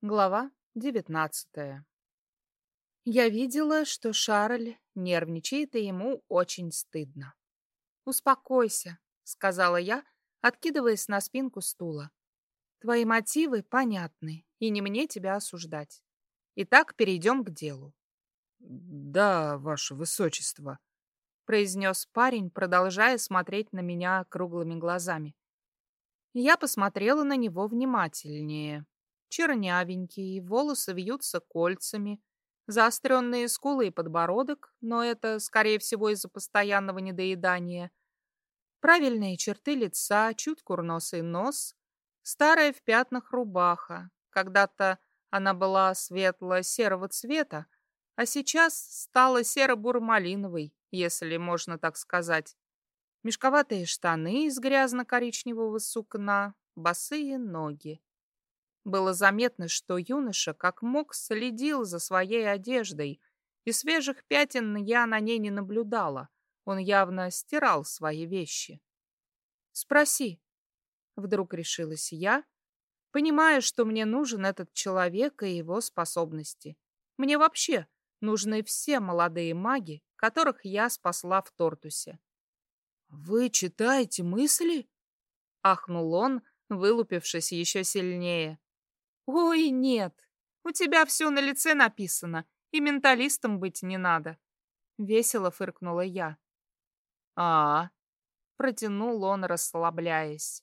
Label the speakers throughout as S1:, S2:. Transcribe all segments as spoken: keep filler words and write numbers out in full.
S1: Глава девятнадцатая. Я видела, что Шарль нервничает, и ему очень стыдно. «Успокойся», — сказала я, откидываясь на спинку стула. «Твои мотивы понятны, и не мне тебя осуждать. Итак, перейдем к делу».
S2: «Да, ваше высочество»,
S1: — произнес парень, продолжая смотреть на меня круглыми глазами. Я посмотрела на него внимательнее. Чернявенький, волосы вьются кольцами, заостренные скулы и подбородок, но это, скорее всего, из-за постоянного недоедания. Правильные черты лица, чуть курносый нос, старая в пятнах рубаха. Когда-то она была светло-серого цвета, а сейчас стала серо-буро-малиновой, если можно так сказать. Мешковатые штаны из грязно-коричневого сукна, босые ноги. Было заметно, что юноша как мог следил за своей одеждой, и свежих пятен я на ней не наблюдала. Он явно стирал свои вещи. «Спроси», — вдруг решилась я, понимая, что мне нужен этот человек и его способности. Мне вообще нужны все молодые маги, которых я спасла в Тортусе.
S2: «Вы читаете мысли?»
S1: — ахнул он, вылупившись еще сильнее. «Ой, нет, у тебя все на лице написано, и менталистом быть не надо», — весело фыркнула я.
S2: «А,
S1: — протянул он, расслабляясь.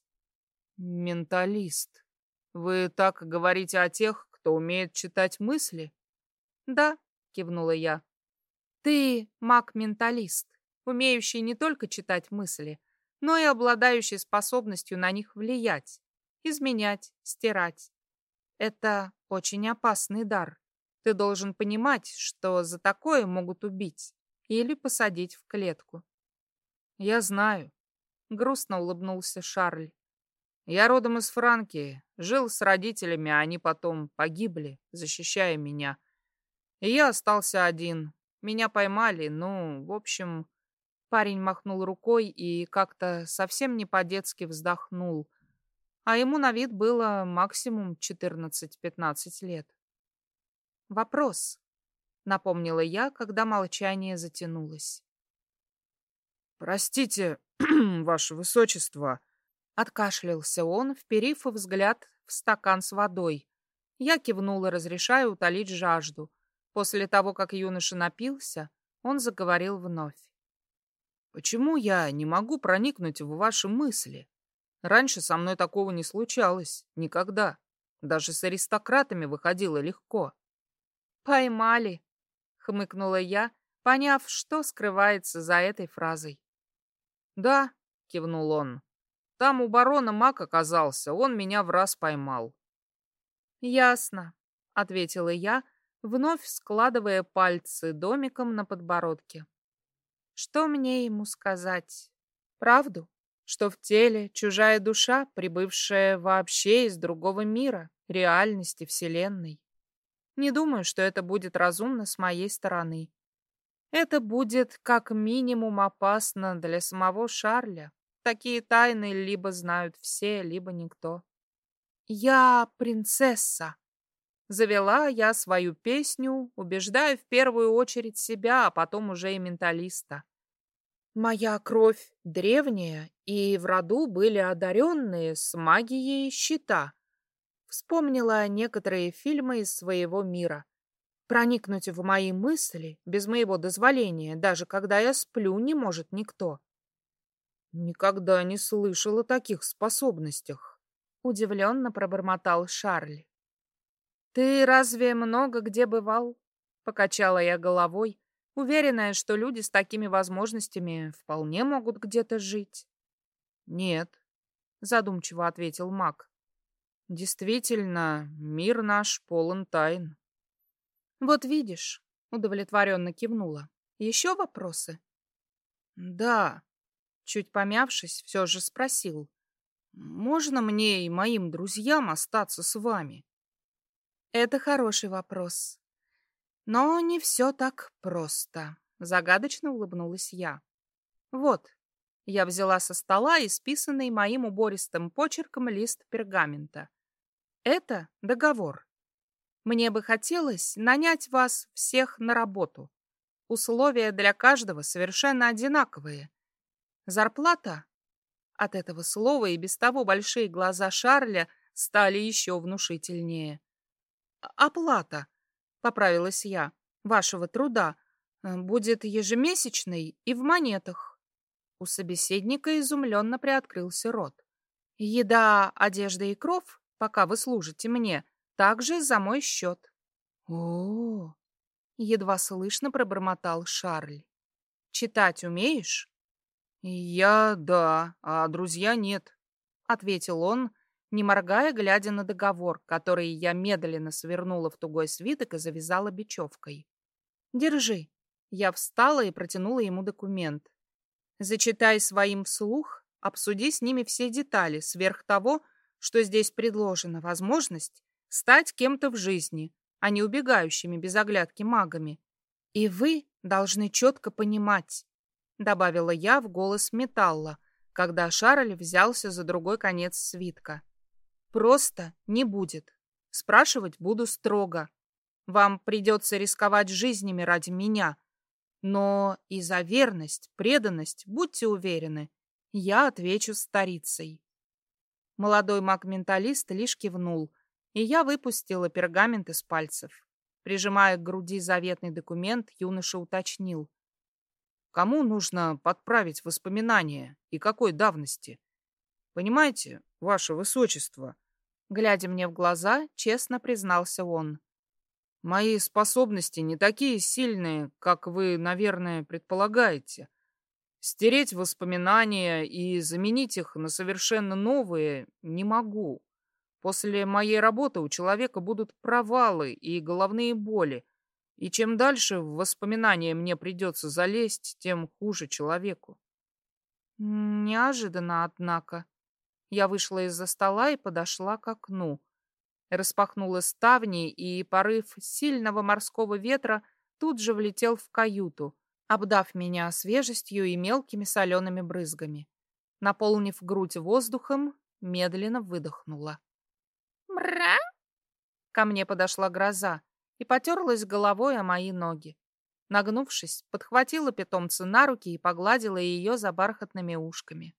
S2: менталист. Вы так говорите о тех, кто умеет читать мысли?»
S1: «Да», — кивнула я. «Ты маг-менталист, умеющий не только читать мысли, но и обладающий способностью на них влиять, изменять, стирать. Это очень опасный дар. Ты должен понимать, что за такое могут убить или посадить в клетку».
S2: «Я знаю»,
S1: — грустно улыбнулся Шарль.
S2: «Я родом из Франкии, жил с родителями, а они потом погибли, защищая меня. И я остался один. Меня поймали, ну, в общем...»
S1: Парень махнул рукой и как-то совсем не по-детски вздохнул, а ему на вид было максимум четырнадцать-пятнадцать лет. «Вопрос», — напомнила я, когда молчание затянулось.
S2: «Простите, ваше высочество»,
S1: — откашлялся он, вперив взгляд в стакан с водой. Я кивнула, разрешая утолить жажду. После того, как юноша напился, он заговорил вновь.
S2: «Почему я не могу проникнуть в ваши мысли? Раньше со мной такого не случалось. Никогда. Даже с аристократами выходило легко».
S1: «Поймали», — хмыкнула я, поняв, что скрывается за этой фразой.
S2: «Да», — кивнул он. «Там у барона маг оказался, он меня в раз поймал».
S1: «Ясно», — ответила я, вновь складывая пальцы домиком на подбородке. «Что мне ему сказать? Правду? Что в теле чужая душа, прибывшая вообще из другого мира, реальности, вселенной? Не думаю, что это будет разумно с моей стороны. Это будет как минимум опасно для самого Шарля. Такие тайны либо знают все, либо никто. Я принцесса. Завела я свою песню, убеждая в первую очередь себя, а потом уже и менталиста. Моя кровь древняя, и в роду были одаренные с магией щита. Вспомнила некоторые фильмы из своего мира. Проникнуть в мои мысли без моего дозволения, даже когда я сплю, не может никто.
S2: «Никогда не слышал о таких способностях»,
S1: — удивленно пробормотал Шарль. «Ты разве много где бывал?» — покачала я головой, уверенная, что люди с такими возможностями вполне могут где-то жить.
S2: «Нет»,
S1: — задумчиво ответил маг.
S2: «Действительно, мир наш полон тайн».
S1: «Вот видишь», — удовлетворенно кивнула. «Еще вопросы?»
S2: «Да»,
S1: — чуть помявшись, все же спросил.
S2: «Можно мне и моим друзьям остаться с вами?»
S1: «Это хороший вопрос. Но не все так просто», — загадочно улыбнулась я. «Вот». Я взяла со стола исписанный моим убористым почерком лист пергамента. «Это договор. Мне бы хотелось нанять вас всех на работу. Условия для каждого совершенно одинаковые. Зарплата? От этого слова и без того большие глаза Шарля стали еще внушительнее. Оплата, поправилась я, вашего труда э, будет ежемесячной и в монетах. У собеседника изумленно приоткрылся рот. Еда, одежда и кров, пока вы служите мне, также за мой счет. О, едва слышно пробормотал Шарль. Читать умеешь? Я да, а друзья нет, ответил он, не моргая, глядя на договор, который я медленно свернула в тугой свиток и завязала бечевкой. Держи. Я встала и протянула ему документ. Зачитай своим вслух, обсуди с ними все детали, сверх того, что здесь предложена возможность стать кем-то в жизни, а не убегающими без оглядки магами. И вы должны четко понимать, добавила я в голос металла, когда Шарль взялся за другой конец свитка. Просто не будет. Спрашивать буду строго. Вам придется рисковать жизнями ради меня. Но и за верность, преданность, будьте уверены, я отвечу старицей. Молодой маг-менталист лишь кивнул, и я выпустила пергамент из пальцев. Прижимая к груди заветный документ, юноша уточнил. Кому нужно подправить воспоминания и какой давности? Понимаете, ваше высочество? Глядя мне в глаза, честно признался он. Мои способности не такие сильные, как вы, наверное, предполагаете. Стереть воспоминания и заменить их на совершенно новые не могу. После моей работы у человека будут провалы и головные боли. И чем дальше в воспоминания мне придется залезть, тем хуже человеку. Неожиданно, однако. Я вышла из-за стола и подошла к окну. Распахнула ставни, и порыв сильного морского ветра тут же влетел в каюту, обдав меня свежестью и мелкими солеными брызгами. Наполнив грудь воздухом, медленно выдохнула. «Мра!» Ко мне подошла гроза и потерлась головой о мои ноги. Нагнувшись, подхватила питомца на руки и погладила ее за бархатными ушками.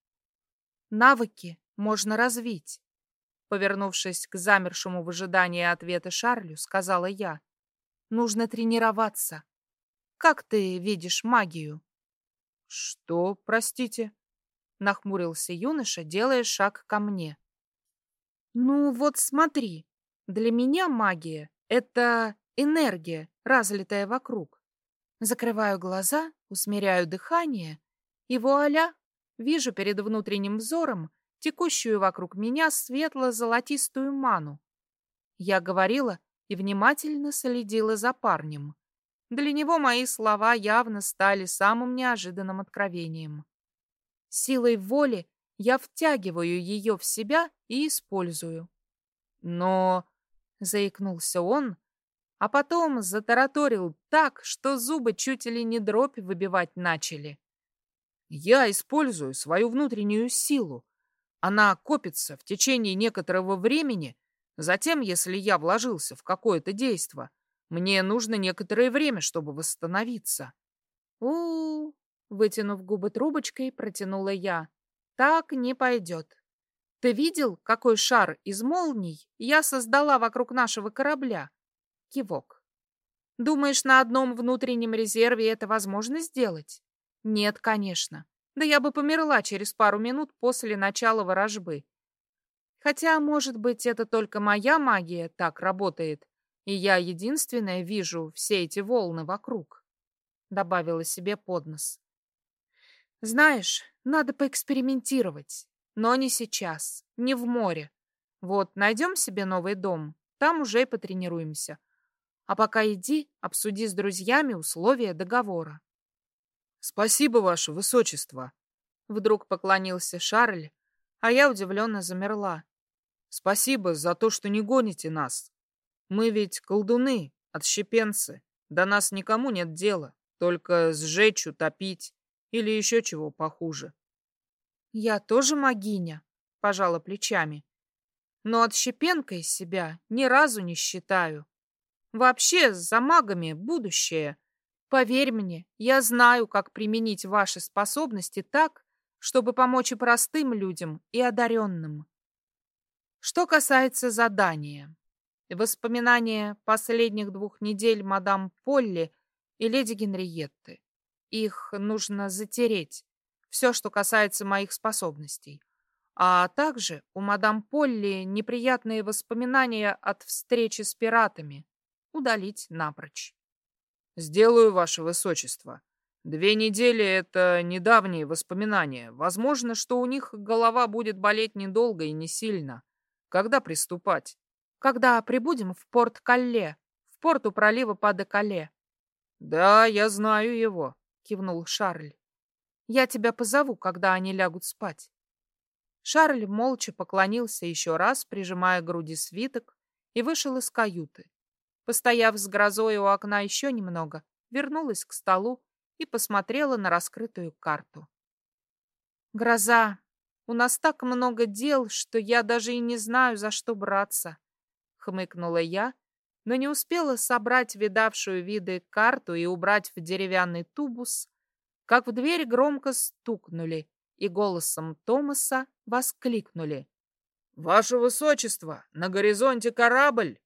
S1: «Навыки можно развить», — повернувшись к замершему в ожидании ответа Шарлю, сказала я. «Нужно тренироваться. Как ты видишь магию?» «Что, простите?» — нахмурился юноша, делая шаг ко мне. «Ну вот смотри, для меня магия — это энергия, разлитая вокруг. Закрываю глаза, усмиряю дыхание, и вуаля, вижу перед внутренним взором текущую вокруг меня светло-золотистую ману. Я говорила и внимательно следила за парнем. Для него мои слова явно стали самым неожиданным откровением. Силой воли я втягиваю ее в себя и использую. Но, заикнулся он, а потом затараторил так, что зубы чуть ли не дробь выбивать начали. Я использую свою внутреннюю силу. Она копится в течение некоторого времени. Затем, если я вложился в какое-то действо, мне нужно некоторое время, чтобы восстановиться. У-у-у, вытянув губы трубочкой, протянула я. Так не пойдет. Ты видел, какой шар из молний я создала вокруг нашего корабля? Кивок. Думаешь, на одном внутреннем резерве это возможно сделать? Нет, конечно. Да я бы померла через пару минут после начала ворожбы. Хотя, может быть, это только моя магия так работает, и я единственная вижу все эти волны вокруг, добавила себе под нос. Знаешь, надо поэкспериментировать, но не сейчас, не в море. Вот, найдем себе новый дом, там уже и потренируемся. А пока иди, обсуди с друзьями условия договора. Спасибо, ваше высочество. Вдруг поклонился Шарль, а я удивленно замерла. Спасибо за то, что не гоните нас. Мы ведь колдуны, отщепенцы. До нас никому нет дела, только сжечь, утопить или еще чего похуже. Я тоже магиня, пожала плечами, но отщепенкой себя ни разу не считаю. Вообще, за магами будущее. Поверь мне, я знаю, как применить ваши способности так, чтобы помочь и простым людям, и одаренным. Что касается задания. Воспоминания последних двух недель мадам Полли и леди Генриетты. Их нужно затереть. Все, что касается моих способностей. А также у мадам Полли неприятные воспоминания от встречи с пиратами. Удалить напрочь.
S2: Сделаю, ваше высочество. Две недели — это недавние воспоминания. Возможно, что у них голова будет болеть недолго и не сильно. Когда приступать?
S1: Когда прибудем в порт Калле, в порт у пролива Па-де-Кале.
S2: Да, я знаю его,
S1: кивнул Шарль. Я тебя позову, когда они лягут спать. Шарль молча поклонился еще раз, прижимая к груди свиток, и вышел из каюты. Постояв с грозой у окна еще немного, вернулась к столу и посмотрела на раскрытую карту. «Гроза, у нас так много дел, что я даже и не знаю, за что браться», — хмыкнула я, но не успела собрать видавшую виды карту и убрать в деревянный тубус, как в дверь громко стукнули и голосом Томаса воскликнули.
S2: «Ваше высочество, на горизонте корабль!»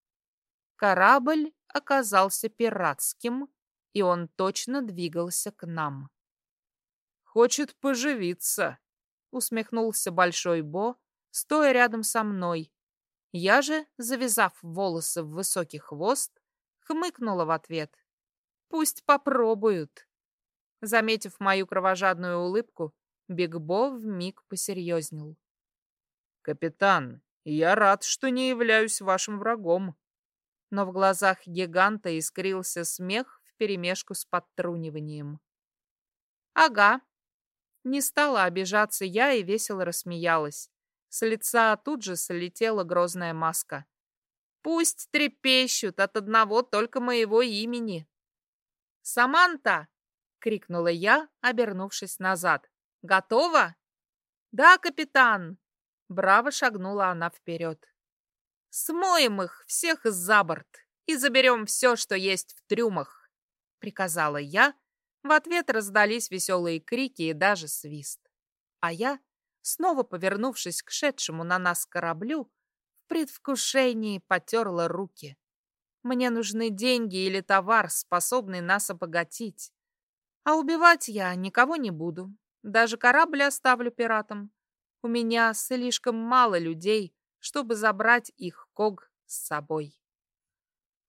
S1: Корабль оказался пиратским, и он точно двигался к нам.
S2: «Хочет поживиться», —
S1: усмехнулся Большой Бо, стоя рядом со мной. Я же, завязав волосы в высокий хвост, хмыкнула в ответ. «Пусть попробуют». Заметив мою кровожадную улыбку, Биг Бо вмиг посерьезнел.
S2: «Капитан, я рад, что не являюсь вашим врагом».
S1: Но в глазах гиганта искрился смех вперемешку с подтруниванием. «Ага». Не стала обижаться я и весело рассмеялась. С лица тут же слетела грозная маска. «Пусть трепещут от одного только моего имени». «Саманта!» — крикнула я, обернувшись назад. «Готова?» «Да, капитан!» Браво шагнула она вперед. «Смоем их всех за борт и заберем все, что есть в трюмах», — приказала я. В ответ раздались веселые крики и даже свист. А я, снова повернувшись к шедшему на нас кораблю, в предвкушении потерла руки. Мне нужны деньги или товар, способный нас обогатить. А убивать я никого не буду. Даже корабль оставлю пиратам. У меня слишком мало людей, чтобы забрать их Ког с собой.